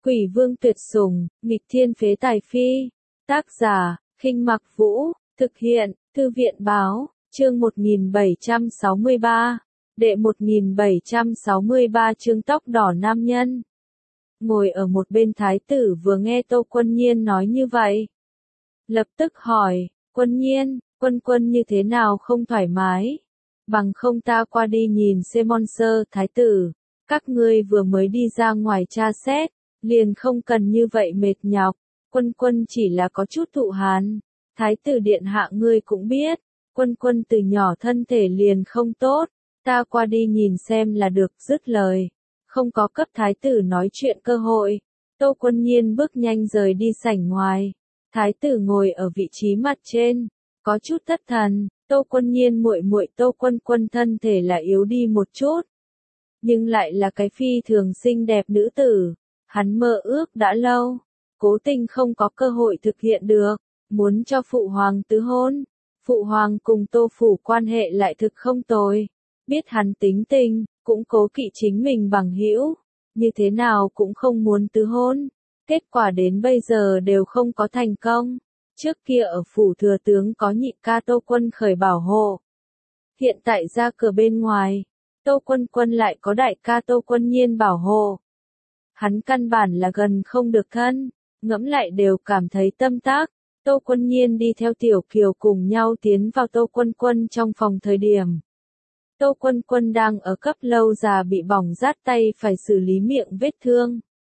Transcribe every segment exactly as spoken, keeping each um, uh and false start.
Quỷ vương tuyệt sủng, nghịch thiên phế tài phi. Tác giả, Khinh Mặc Vũ, thực hiện, Thư viện Báo, chương một nghìn bảy trăm sáu mươi ba, đệ một nghìn bảy trăm sáu mươi ba chương tóc đỏ nam nhân. Ngồi ở một bên thái tử vừa nghe Tô Quân Nhiên nói như vậy. Lập tức hỏi, Quân Nhiên, quân quân như thế nào không thoải mái? Bằng không ta qua đi nhìn xem Monster, thái tử. Các ngươi vừa mới đi ra ngoài tra xét, liền không cần như vậy mệt nhọc. Quân quân chỉ là có chút thụ hàn. Thái tử điện hạ ngươi cũng biết, quân quân từ nhỏ thân thể liền không tốt. Ta qua đi nhìn xem là được, dứt lời. Không có cấp thái tử nói chuyện cơ hội. Tô Quân Nhiên bước nhanh rời đi sảnh ngoài. Thái tử ngồi ở vị trí mặt trên, có chút thất thần. Tô Quân Nhiên muội muội Tô Quân Quân thân thể là yếu đi một chút, nhưng lại là cái phi thường xinh đẹp nữ tử. Hắn mơ ước đã lâu, cố tình không có cơ hội thực hiện được, muốn cho phụ hoàng tứ hôn. Phụ hoàng cùng Tô phủ quan hệ lại thực không tồi, biết hắn tính tình, cũng cố kỵ chính mình bằng hữu, như thế nào cũng không muốn tứ hôn. Kết quả đến bây giờ đều không có thành công. Trước kia ở phủ thừa tướng có nhị ca Tô Quân Khởi bảo hộ. Hiện tại ra cửa bên ngoài, Tô Quân Quân lại có đại ca Tô Quân Nhiên bảo hộ. Hắn căn bản là gần không được thân, ngẫm lại đều cảm thấy tâm tác. Tô Quân Nhiên đi theo Tiểu Kiều cùng nhau tiến vào Tô Quân Quân trong phòng thời điểm. Tô Quân Quân đang ở cấp lâu già bị bỏng rát tay phải xử lý miệng vết thương.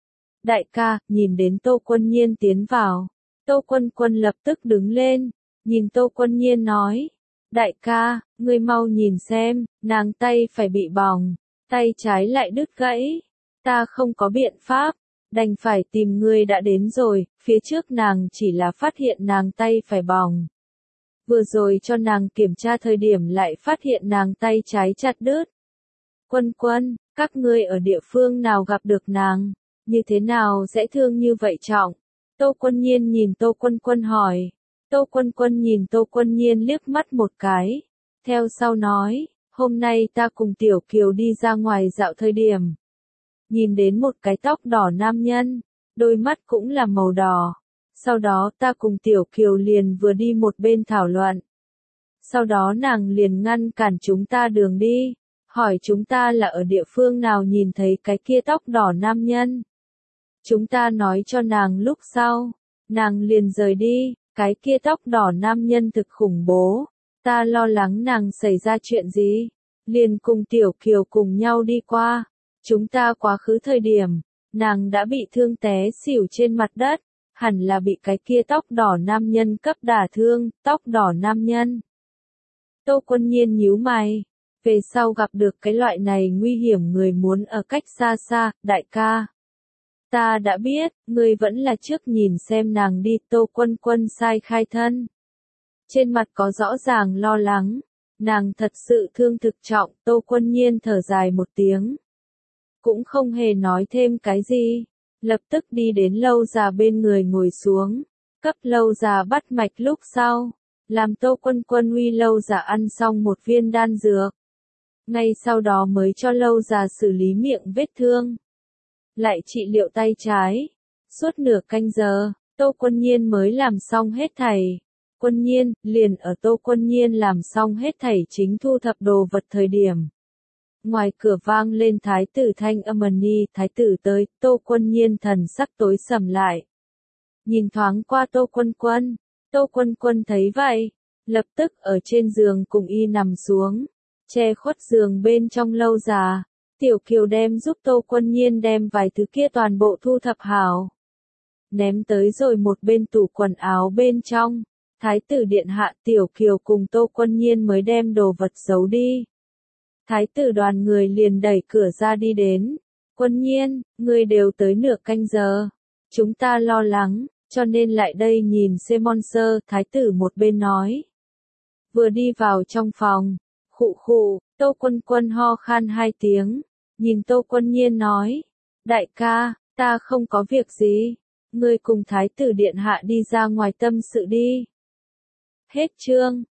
Đại ca, nhìn đến Tô Quân Nhiên tiến vào. Tô Quân Quân lập tức đứng lên, nhìn Tô Quân Nhiên nói. Đại ca, ngươi mau nhìn xem, nàng tay phải bị bỏng, tay trái lại đứt gãy. Ta không có biện pháp, đành phải tìm ngươi đã đến rồi, phía trước nàng chỉ là phát hiện nàng tay phải bỏng. Vừa rồi cho nàng kiểm tra thời điểm lại phát hiện nàng tay trái chặt đứt. Quân Quân, các ngươi ở địa phương nào gặp được nàng, như thế nào sẽ thương như vậy trọng? Tô Quân Nhiên nhìn Tô Quân Quân hỏi. Tô Quân Quân nhìn Tô Quân Nhiên liếc mắt một cái. Theo sau nói, hôm nay ta cùng Tiểu Kiều đi ra ngoài dạo thời điểm. Nhìn đến một cái tóc đỏ nam nhân, đôi mắt cũng là màu đỏ. Sau đó ta cùng Tiểu Kiều liền vừa đi một bên thảo luận. Sau đó nàng liền ngăn cản chúng ta đường đi, hỏi chúng ta là ở địa phương nào nhìn thấy cái kia tóc đỏ nam nhân. Chúng ta nói cho nàng lúc sau, nàng liền rời đi. Cái kia tóc đỏ nam nhân thực khủng bố, ta lo lắng nàng xảy ra chuyện gì, liền cùng Tiểu Kiều cùng nhau đi qua. Chúng ta quá khứ thời điểm, nàng đã bị thương té xỉu trên mặt đất, hẳn là bị cái kia tóc đỏ nam nhân cấp đả thương. Tóc đỏ nam nhân. Tô Quân Nhiên nhíu mày, về sau gặp được cái loại này nguy hiểm người muốn ở cách xa xa. Đại ca, ta đã biết, ngươi vẫn là trước nhìn xem nàng đi. Tô Quân Quân sai khai thân. Trên mặt có rõ ràng lo lắng, nàng thật sự thương thực trọng. Tô Quân Nhiên thở dài một tiếng, cũng không hề nói thêm cái gì, lập tức đi đến lâu già bên người ngồi xuống, cấp lâu già bắt mạch lúc sau, làm Tô Quân Quân uy lâu già ăn xong một viên đan dược. Ngay sau đó mới cho lâu già xử lý miệng vết thương, lại trị liệu tay trái. Suốt nửa canh giờ, Tô Quân Nhiên mới làm xong hết thảy. Quân Nhiên, liền ở Tô Quân Nhiên làm xong hết thảy chính thu thập đồ vật thời điểm. Ngoài cửa vang lên thái tử thanh âm ni, thái tử tới. Tô Quân Nhiên thần sắc tối sầm lại. Nhìn thoáng qua Tô Quân Quân, Tô Quân Quân thấy vậy, lập tức ở trên giường cùng y nằm xuống, che khuất giường bên trong lâu già. Tiểu Kiều đem giúp Tô Quân Nhiên đem vài thứ kia toàn bộ thu thập hảo, ném tới rồi một bên tủ quần áo bên trong. Thái tử điện hạ, Tiểu Kiều cùng Tô Quân Nhiên mới đem đồ vật giấu đi. Thái tử đoàn người liền đẩy cửa ra đi đến. Quân Nhiên, ngươi đều tới nửa canh giờ, chúng ta lo lắng, cho nên lại đây nhìn xem Monster, thái tử một bên nói. Vừa đi vào trong phòng, khụ khụ, Tô Quân Quân ho khan hai tiếng, nhìn Tô Quân Nhiên nói. Đại ca, ta không có việc gì, ngươi cùng thái tử điện hạ đi ra ngoài tâm sự đi. Hết chương.